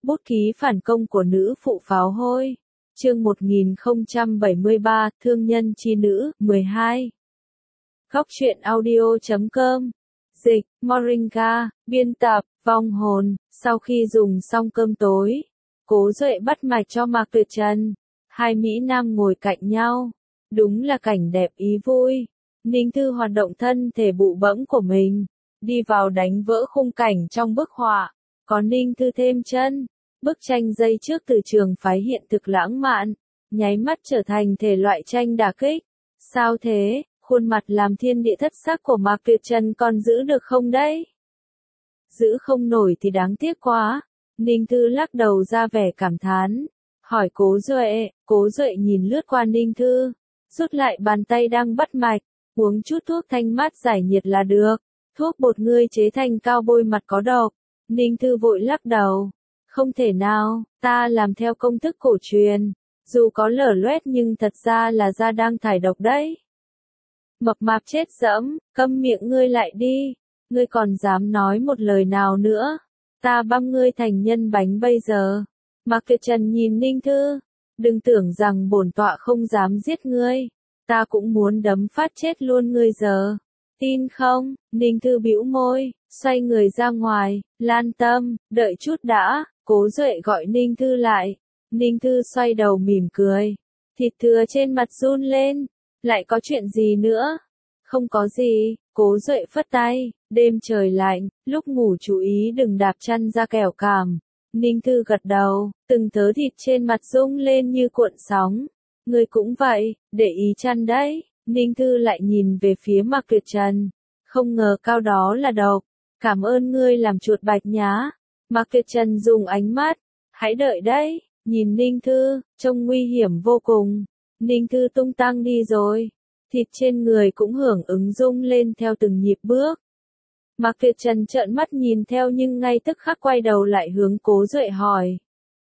Bút ký phản công của nữ phụ pháo hôi. Chương 1073, Thương nhân chi nữ, 12. Góc truyện audio.com. Dịch, Moringa, biên tập, vong hồn. Sau khi dùng xong cơm tối, Cố Duệ bắt mạch cho Mạc Tuyệt Trần. Hai Mỹ Nam ngồi cạnh nhau. Đúng là cảnh đẹp ý vui. Ninh Thư hoạt động thân thể bụ bẫm của mình, đi vào đánh vỡ khung cảnh trong bức họa. Có Ninh Thư thêm chân, bức tranh dây trước từ trường phái hiện thực lãng mạn, nháy mắt trở thành thể loại tranh đả kích. Sao thế, khuôn mặt làm thiên địa thất sắc của Mạc Tuyệt Trần còn giữ được không đấy? Giữ không nổi thì đáng tiếc quá. Ninh Thư lắc đầu ra vẻ cảm thán, hỏi Cố Duệ. Cố Duệ nhìn lướt qua Ninh Thư, rút lại bàn tay đang bắt mạch, uống chút thuốc thanh mát giải nhiệt là được. Thuốc bột ngươi chế thành cao bôi mặt có độc. Ninh Thư vội lắc đầu, không thể nào, ta làm theo công thức cổ truyền, dù có lở loét nhưng thật ra là da đang thải độc đấy. Mập mạp chết dẫm, câm miệng ngươi lại đi, ngươi còn dám nói một lời nào nữa, ta băm ngươi thành nhân bánh bây giờ. Mạc Tuyệt Trần nhìn Ninh Thư, đừng tưởng rằng bổn tọa không dám giết ngươi, ta cũng muốn đấm phát chết luôn ngươi giờ. Tin không? Ninh Thư bĩu môi, xoay người ra ngoài. Lan Tâm, đợi chút đã. Cố Duệ gọi Ninh Thư lại. Ninh Thư xoay đầu mỉm cười, thịt thừa trên mặt run lên. Lại có chuyện gì nữa? Không có gì. Cố Duệ phất tay. Đêm trời lạnh, lúc ngủ chú ý đừng đạp chăn ra kẻo cảm. Ninh Thư gật đầu, từng thớ thịt trên mặt rung lên như cuộn sóng. Ngươi cũng vậy, để ý chăn đấy. Ninh Thư lại nhìn về phía Mạc Tuyệt Trần, không ngờ cao đó là độc. Cảm ơn ngươi làm chuột bạch nhá. Mạc Tuyệt Trần dùng ánh mắt, hãy đợi đấy. Nhìn Ninh Thư, trông nguy hiểm vô cùng. Ninh Thư tung tăng đi rồi, thịt trên người cũng hưởng ứng rung lên theo từng nhịp bước. Mạc Tuyệt Trần trợn mắt nhìn theo nhưng ngay tức khắc quay đầu lại hướng Cố Duệ hỏi,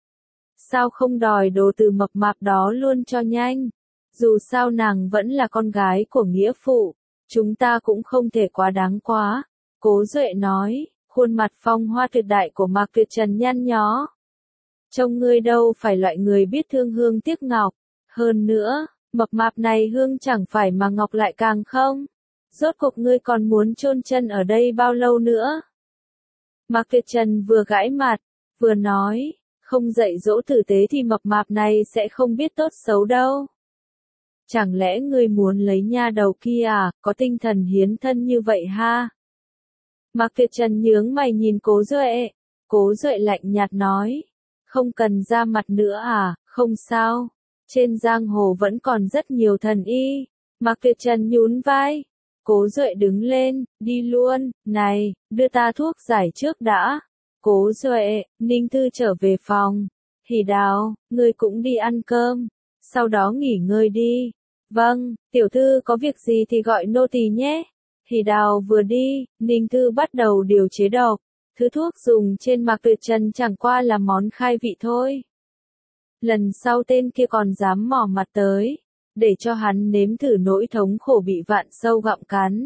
sao không đòi đồ từ mập mạp đó luôn cho nhanh? Dù sao nàng vẫn là con gái của nghĩa phụ, chúng ta cũng không thể quá đáng quá. Cố Duệ nói, khuôn mặt phong hoa tuyệt đại của Mạc Tuyệt Trần nhăn nhó. Trông ngươi đâu phải loại người biết thương hương tiếc ngọc. Hơn nữa, mập mạp này hương chẳng phải mà ngọc lại càng không. Rốt cuộc ngươi còn muốn chôn chân ở đây bao lâu nữa? Mạc Tuyệt Trần vừa gãi mặt, vừa nói, không dạy dỗ tử tế thì mập mạp này sẽ không biết tốt xấu đâu. Chẳng lẽ ngươi muốn lấy nha đầu kia à, có tinh thần hiến thân như vậy ha? Mạc Tuyệt Trần nhướng mày nhìn Cố Duệ. Cố Duệ lạnh nhạt nói, không cần ra mặt nữa à, không sao. Trên giang hồ vẫn còn rất nhiều thần y. Mạc Tuyệt Trần nhún vai. Cố Duệ đứng lên, đi luôn, này, đưa ta thuốc giải trước đã. Cố Duệ, Ninh Thư trở về phòng. Hỉ Đào, ngươi cũng đi ăn cơm, sau đó nghỉ ngơi đi. Vâng, tiểu thư có việc gì thì gọi nô tỳ nhé. Hỉ Đào vừa đi, Ninh Thư bắt đầu điều chế độc. Thứ thuốc dùng trên Mạc Tuyệt Trần chẳng qua là món khai vị thôi. Lần sau tên kia còn dám mò mặt tới, để cho hắn nếm thử nỗi thống khổ bị vạn sâu gặm cắn.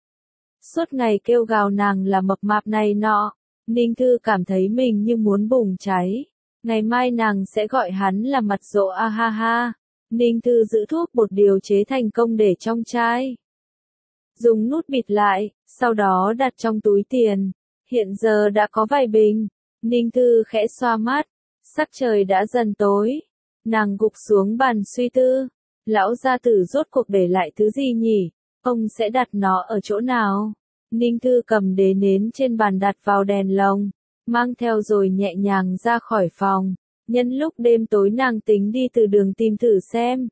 Suốt ngày kêu gào nàng là mập mạp này nọ, Ninh Thư cảm thấy mình như muốn bùng cháy. Ngày mai nàng sẽ gọi hắn là mặt rộ a ha ha. Ninh Thư giữ thuốc bột điều chế thành công để trong chai, dùng nút bịt lại, sau đó đặt trong túi tiền. Hiện giờ đã có vài bình. Ninh Thư khẽ xoa mắt, sắc trời đã dần tối. Nàng gục xuống bàn suy tư. Lão gia tử rốt cuộc để lại thứ gì nhỉ? Ông sẽ đặt nó ở chỗ nào? Ninh Thư cầm đế nến trên bàn đặt vào đèn lồng, mang theo rồi nhẹ nhàng ra khỏi phòng. Nhân lúc đêm tối nàng tính đi từ đường tìm thử xem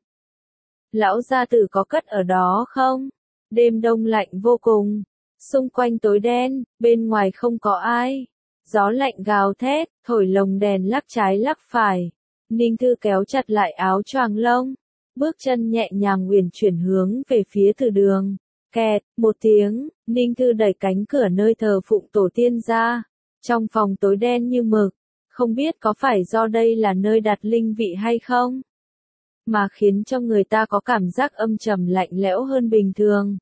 lão gia tử có cất ở đó không. Đêm đông lạnh vô cùng, xung quanh tối đen, bên ngoài không có ai. Gió lạnh gào thét, thổi lồng đèn lắc trái lắc phải. Ninh Thư kéo chặt lại áo choàng lông, bước chân nhẹ nhàng uyển chuyển hướng về phía từ đường. Kẹt, một tiếng, Ninh Thư đẩy cánh cửa nơi thờ phụng tổ tiên ra. Trong phòng tối đen như mực, không biết có phải do đây là nơi đặt linh vị hay không, mà khiến cho người ta có cảm giác âm trầm lạnh lẽo hơn bình thường.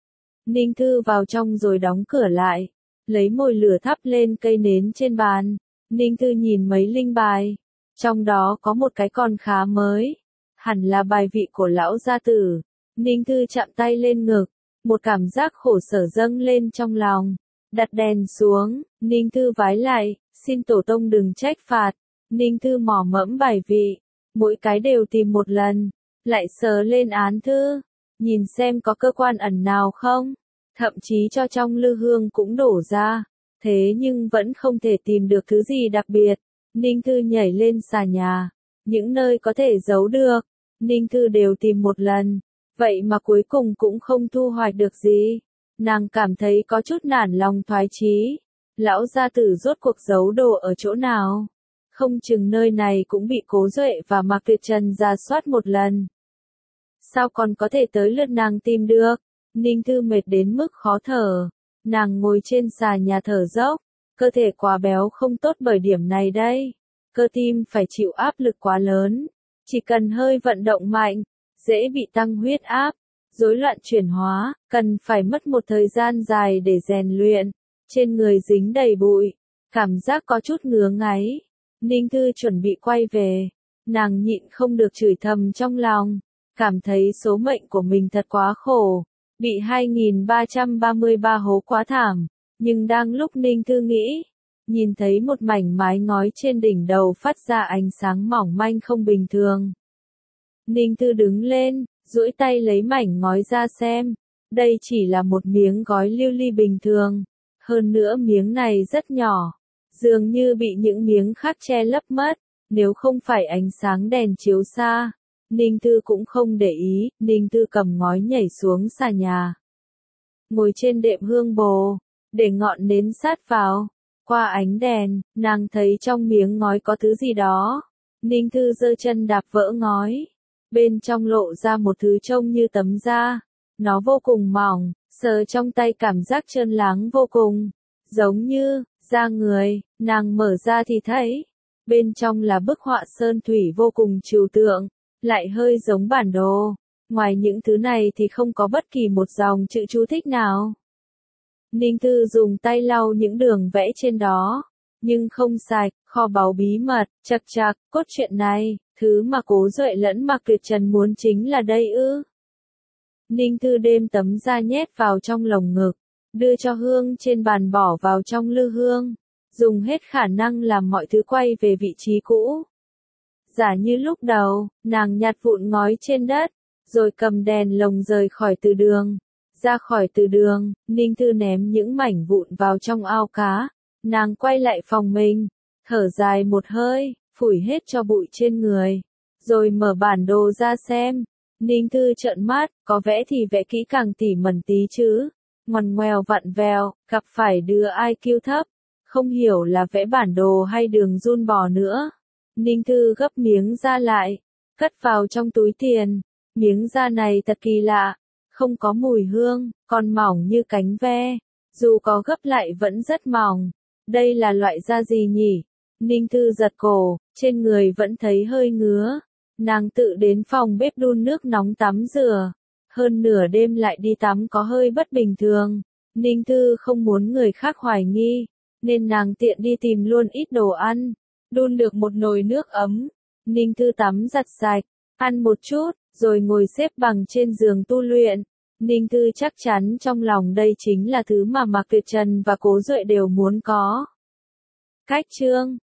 Ninh Thư vào trong rồi đóng cửa lại, lấy mồi lửa thắp lên cây nến trên bàn, Ninh Thư nhìn mấy linh bài, trong đó có một cái còn khá mới, hẳn là bài vị của lão gia tử. Ninh Thư chạm tay lên ngực, một cảm giác khổ sở dâng lên trong lòng. Đặt đèn xuống, Ninh Thư vái lại, xin tổ tông đừng trách phạt. Ninh Thư mò mẫm bài vị, mỗi cái đều tìm một lần, lại sờ lên án thư, nhìn xem có cơ quan ẩn nào không, thậm chí cho trong lư hương cũng đổ ra, thế nhưng vẫn không thể tìm được thứ gì đặc biệt. Ninh Thư nhảy lên xà nhà, những nơi có thể giấu được, Ninh Thư đều tìm một lần, vậy mà cuối cùng cũng không thu hoạch được gì. Nàng cảm thấy có chút nản lòng thoái chí. Lão gia tử rốt cuộc giấu đồ ở chỗ nào? Không chừng nơi này cũng bị Cố Duệ và Mạc Tuyệt Trần rà soát một lần. Sao còn có thể tới lượt nàng tìm được? Ninh Thư mệt đến mức khó thở. Nàng ngồi trên xà nhà thở dốc. Cơ thể quá béo không tốt bởi điểm này đây. Cơ tim phải chịu áp lực quá lớn. Chỉ cần hơi vận động mạnh, dễ bị tăng huyết áp, rối loạn chuyển hóa, cần phải mất một thời gian dài để rèn luyện. Trên người dính đầy bụi, cảm giác có chút ngứa ngáy. Ninh Thư chuẩn bị quay về, nàng nhịn không được chửi thầm trong lòng, cảm thấy số mệnh của mình thật quá khổ, bị 2333 hố quá thảm. Nhưng đang lúc Ninh Thư nghĩ, nhìn thấy một mảnh mái ngói trên đỉnh đầu phát ra ánh sáng mỏng manh không bình thường. Ninh Thư đứng lên, duỗi tay lấy mảnh ngói ra xem, đây chỉ là một miếng gói lưu ly bình thường, hơn nữa miếng này rất nhỏ, dường như bị những miếng khác che lấp mất, nếu không phải ánh sáng đèn chiếu xa. Ninh Thư cũng không để ý, Ninh Thư cầm ngói nhảy xuống xà nhà. Ngồi trên đệm hương bồ, để ngọn nến sát vào, qua ánh đèn, nàng thấy trong miếng ngói có thứ gì đó. Ninh Thư giơ chân đạp vỡ ngói, bên trong lộ ra một thứ trông như tấm da. Nó vô cùng mỏng, sờ trong tay cảm giác trơn láng vô cùng, giống như da người. Nàng mở ra thì thấy, bên trong là bức họa sơn thủy vô cùng trừu tượng, lại hơi giống bản đồ. Ngoài những thứ này thì không có bất kỳ một dòng chữ chú thích nào. Ninh Thư dùng tay lau những đường vẽ trên đó, nhưng không sạch. Kho báu bí mật, chật chạc, cốt truyện này, thứ mà Cố Duệ lẫn Mạc Tuyệt Trần muốn chính là đây ư? Ninh Thư đem tấm da nhét vào trong lồng ngực, đưa cho hương trên bàn bỏ vào trong lư hương, dùng hết khả năng làm mọi thứ quay về vị trí cũ. Giả như lúc đầu, nàng nhặt vụn ngói trên đất, rồi cầm đèn lồng rời khỏi từ đường. Ra khỏi từ đường, Ninh Thư ném những mảnh vụn vào trong ao cá. Nàng quay lại phòng mình, thở dài một hơi, phủi hết cho bụi trên người, rồi mở bản đồ ra xem. Ninh Thư trợn mắt, có vẽ thì vẽ kỹ càng tỉ mẩn tí chứ. Ngoằn ngoèo vặn vẹo, gặp phải đứa IQ thấp, không hiểu là vẽ bản đồ hay đường giun bò nữa. Ninh Thư gấp miếng da lại, cất vào trong túi tiền. Miếng da này thật kỳ lạ, không có mùi hương, còn mỏng như cánh ve, dù có gấp lại vẫn rất mỏng. Đây là loại da gì nhỉ? Ninh Thư giật cổ, trên người vẫn thấy hơi ngứa. Nàng tự đến phòng bếp đun nước nóng tắm rửa. Hơn nửa đêm lại đi tắm có hơi bất bình thường. Ninh Thư không muốn người khác hoài nghi, nên nàng tiện đi tìm luôn ít đồ ăn. Đun được một nồi nước ấm. Ninh Thư tắm giặt sạch, ăn một chút, rồi ngồi xếp bằng trên giường tu luyện. Ninh Thư chắc chắn trong lòng đây chính là thứ mà Mạc Tuyệt Trần và Cố Duệ đều muốn có. Cách chương